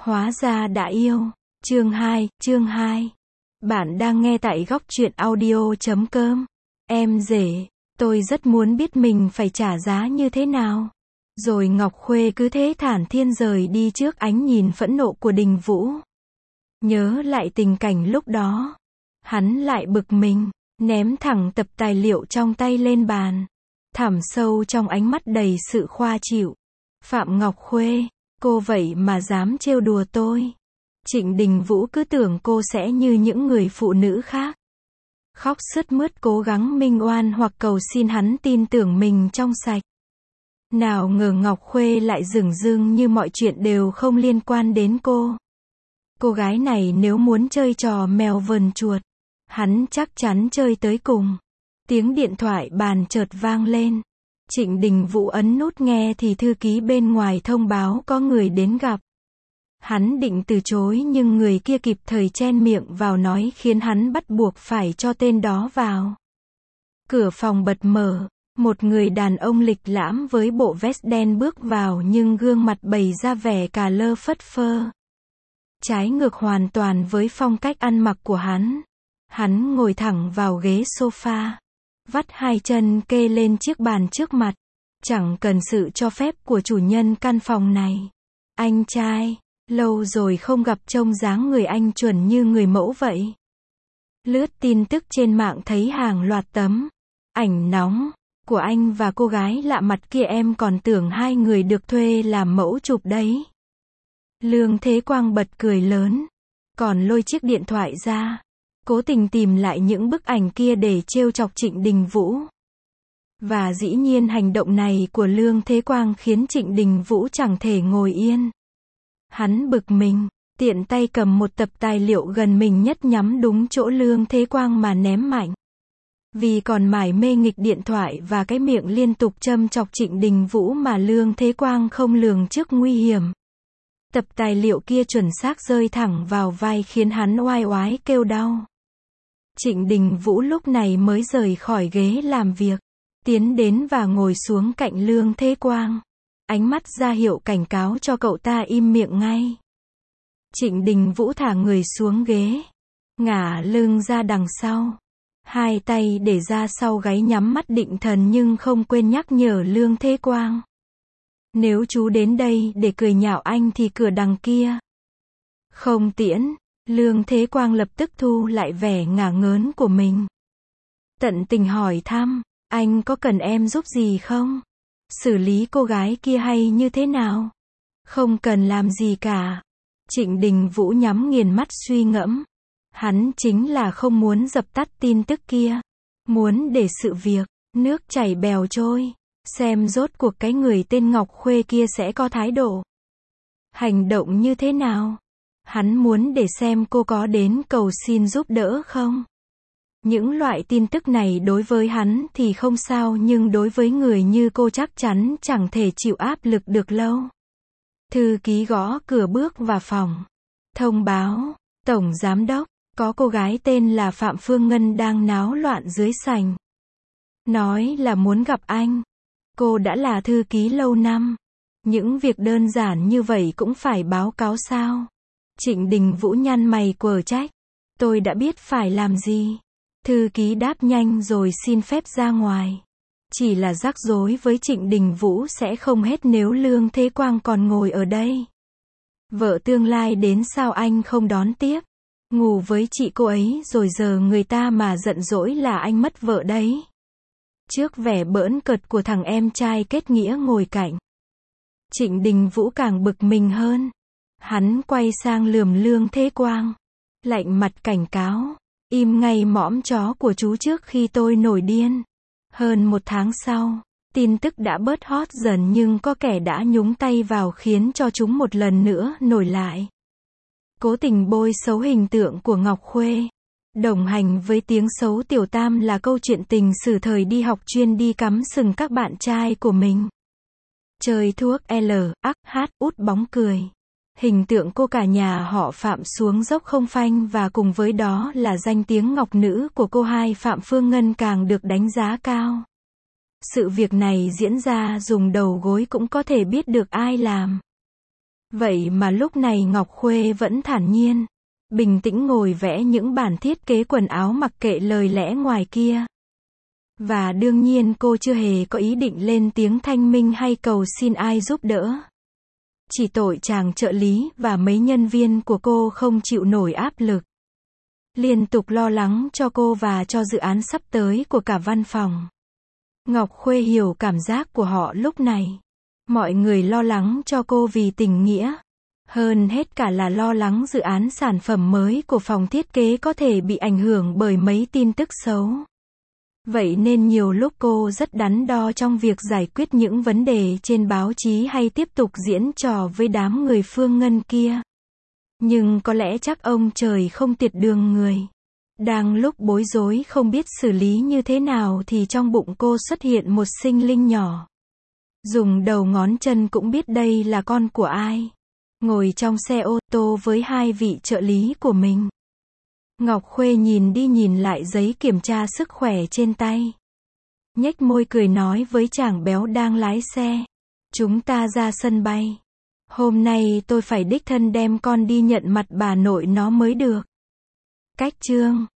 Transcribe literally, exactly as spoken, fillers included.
Hóa ra đã yêu. Chương hai, chương hai. Bạn đang nghe tại góc truyện audio chấm com. Em rể, tôi rất muốn biết mình phải trả giá như thế nào. Rồi Ngọc Khuê cứ thế thản thiên rời đi trước ánh nhìn phẫn nộ của Đình Vũ. Nhớ lại tình cảnh lúc đó, hắn lại bực mình, ném thẳng tập tài liệu trong tay lên bàn. Thẳm sâu trong ánh mắt đầy sự khoa chịu. Phạm Ngọc Khuê, cô vậy mà dám trêu đùa tôi. Trịnh Đình Vũ cứ tưởng cô sẽ như những người phụ nữ khác. Khóc sướt mướt cố gắng minh oan hoặc cầu xin hắn tin tưởng mình trong sạch. Nào ngờ Ngọc Khuê lại dửng dưng như mọi chuyện đều không liên quan đến cô. Cô gái này nếu muốn chơi trò mèo vờn chuột, hắn chắc chắn chơi tới cùng. Tiếng điện thoại bàn chợt vang lên. Trịnh Đình Vũ ấn nút nghe thì thư ký bên ngoài thông báo có người đến gặp. Hắn định từ chối nhưng người kia kịp thời chen miệng vào nói khiến hắn bắt buộc phải cho tên đó vào. Cửa phòng bật mở, một người đàn ông lịch lãm với bộ vest đen bước vào nhưng gương mặt bày ra vẻ cà lơ phất phơ. Trái ngược hoàn toàn với phong cách ăn mặc của hắn. Hắn ngồi thẳng vào ghế sofa, vắt hai chân kê lên chiếc bàn trước mặt, chẳng cần sự cho phép của chủ nhân căn phòng này. Anh trai, lâu rồi không gặp, trông dáng người anh chuẩn như người mẫu vậy. Lướt tin tức trên mạng thấy hàng loạt tấm ảnh nóng của anh và cô gái lạ mặt kia, em còn tưởng hai người được thuê làm mẫu chụp đấy. Lương Thế Quang bật cười lớn, còn lôi chiếc điện thoại ra, cố tình tìm lại những bức ảnh kia để trêu chọc Trịnh Đình Vũ. Và dĩ nhiên hành động này của Lương Thế Quang khiến Trịnh Đình Vũ chẳng thể ngồi yên. Hắn bực mình, tiện tay cầm một tập tài liệu gần mình nhất nhắm đúng chỗ Lương Thế Quang mà ném mạnh. Vì còn mải mê nghịch điện thoại và cái miệng liên tục châm chọc Trịnh Đình Vũ mà Lương Thế Quang không lường trước nguy hiểm. Tập tài liệu kia chuẩn xác rơi thẳng vào vai khiến hắn oai oái kêu đau. Trịnh Đình Vũ lúc này mới rời khỏi ghế làm việc, tiến đến và ngồi xuống cạnh Lương Thế Quang. Ánh mắt ra hiệu cảnh cáo cho cậu ta im miệng ngay. Trịnh Đình Vũ thả người xuống ghế, ngả lưng ra đằng sau, hai tay để ra sau gáy nhắm mắt định thần nhưng không quên nhắc nhở Lương Thế Quang. Nếu chú đến đây để cười nhạo anh thì cửa đằng kia. Không tiễn. Lương Thế Quang lập tức thu lại vẻ ngả ngớn của mình. Tận tình hỏi thăm, anh có cần em giúp gì không? Xử lý cô gái kia hay như thế nào? Không cần làm gì cả. Trịnh Đình Vũ nhắm nghiền mắt suy ngẫm. Hắn chính là không muốn dập tắt tin tức kia. Muốn để sự việc, nước chảy bèo trôi. Xem rốt cuộc cái người tên Ngọc Khuê kia sẽ có thái độ, hành động như thế nào. Hắn muốn để xem cô có đến cầu xin giúp đỡ không. Những loại tin tức này đối với hắn thì không sao nhưng đối với người như cô chắc chắn chẳng thể chịu áp lực được lâu. Thư ký gõ cửa bước vào phòng. Thông báo, Tổng Giám đốc, có cô gái tên là Phạm Phương Ngân đang náo loạn dưới sảnh. Nói là muốn gặp anh. Cô đã là thư ký lâu năm. Những việc đơn giản như vậy cũng phải báo cáo sao? Trịnh Đình Vũ nhăn mày quở trách. Tôi đã biết phải làm gì. Thư ký đáp nhanh rồi xin phép ra ngoài. Chỉ là rắc rối với Trịnh Đình Vũ sẽ không hết nếu Lương Thế Quang còn ngồi ở đây. Vợ tương lai đến sao anh không đón tiếp? Ngủ với chị cô ấy rồi giờ người ta mà giận dỗi là anh mất vợ đấy. Trước vẻ bỡn cợt của thằng em trai kết nghĩa ngồi cạnh, Trịnh Đình Vũ càng bực mình hơn. Hắn quay sang lườm Lương Thế Quang, lạnh mặt cảnh cáo, im ngay mõm chó của chú trước khi tôi nổi điên. Hơn một tháng sau, tin tức đã bớt hot dần nhưng có kẻ đã nhúng tay vào khiến cho chúng một lần nữa nổi lại. Cố tình bôi xấu hình tượng của Ngọc Khuê. Đồng hành với tiếng xấu tiểu tam là câu chuyện tình sử thời đi học chuyên đi cắm sừng các bạn trai của mình. Chơi thuốc L, ắc, hát, út bóng cười. Hình tượng cô cả nhà họ Phạm xuống dốc không phanh và cùng với đó là danh tiếng ngọc nữ của cô hai Phạm Phương Ngân càng được đánh giá cao. Sự việc này diễn ra dùng đầu gối cũng có thể biết được ai làm. Vậy mà lúc này Ngọc Khuê vẫn thản nhiên, bình tĩnh ngồi vẽ những bản thiết kế quần áo mặc kệ lời lẽ ngoài kia. Và đương nhiên cô chưa hề có ý định lên tiếng thanh minh hay cầu xin ai giúp đỡ. Chỉ tội chàng trợ lý và mấy nhân viên của cô không chịu nổi áp lực. Liên tục lo lắng cho cô và cho dự án sắp tới của cả văn phòng. Ngọc Khuê hiểu cảm giác của họ lúc này. Mọi người lo lắng cho cô vì tình nghĩa. Hơn hết cả là lo lắng dự án sản phẩm mới của phòng thiết kế có thể bị ảnh hưởng bởi mấy tin tức xấu. Vậy nên nhiều lúc cô rất đắn đo trong việc giải quyết những vấn đề trên báo chí hay tiếp tục diễn trò với đám người Phương Ngân kia. Nhưng có lẽ chắc ông trời không tiệt đường người. Đang lúc bối rối không biết xử lý như thế nào thì trong bụng cô xuất hiện một sinh linh nhỏ. Dùng đầu ngón chân cũng biết đây là con của ai. Ngồi trong xe ô tô với hai vị trợ lý của mình. Ngọc Khuê nhìn đi nhìn lại giấy kiểm tra sức khỏe trên tay. Nhếch môi cười nói với chàng béo đang lái xe. Chúng ta ra sân bay. Hôm nay tôi phải đích thân đem con đi nhận mặt bà nội nó mới được. Cách chương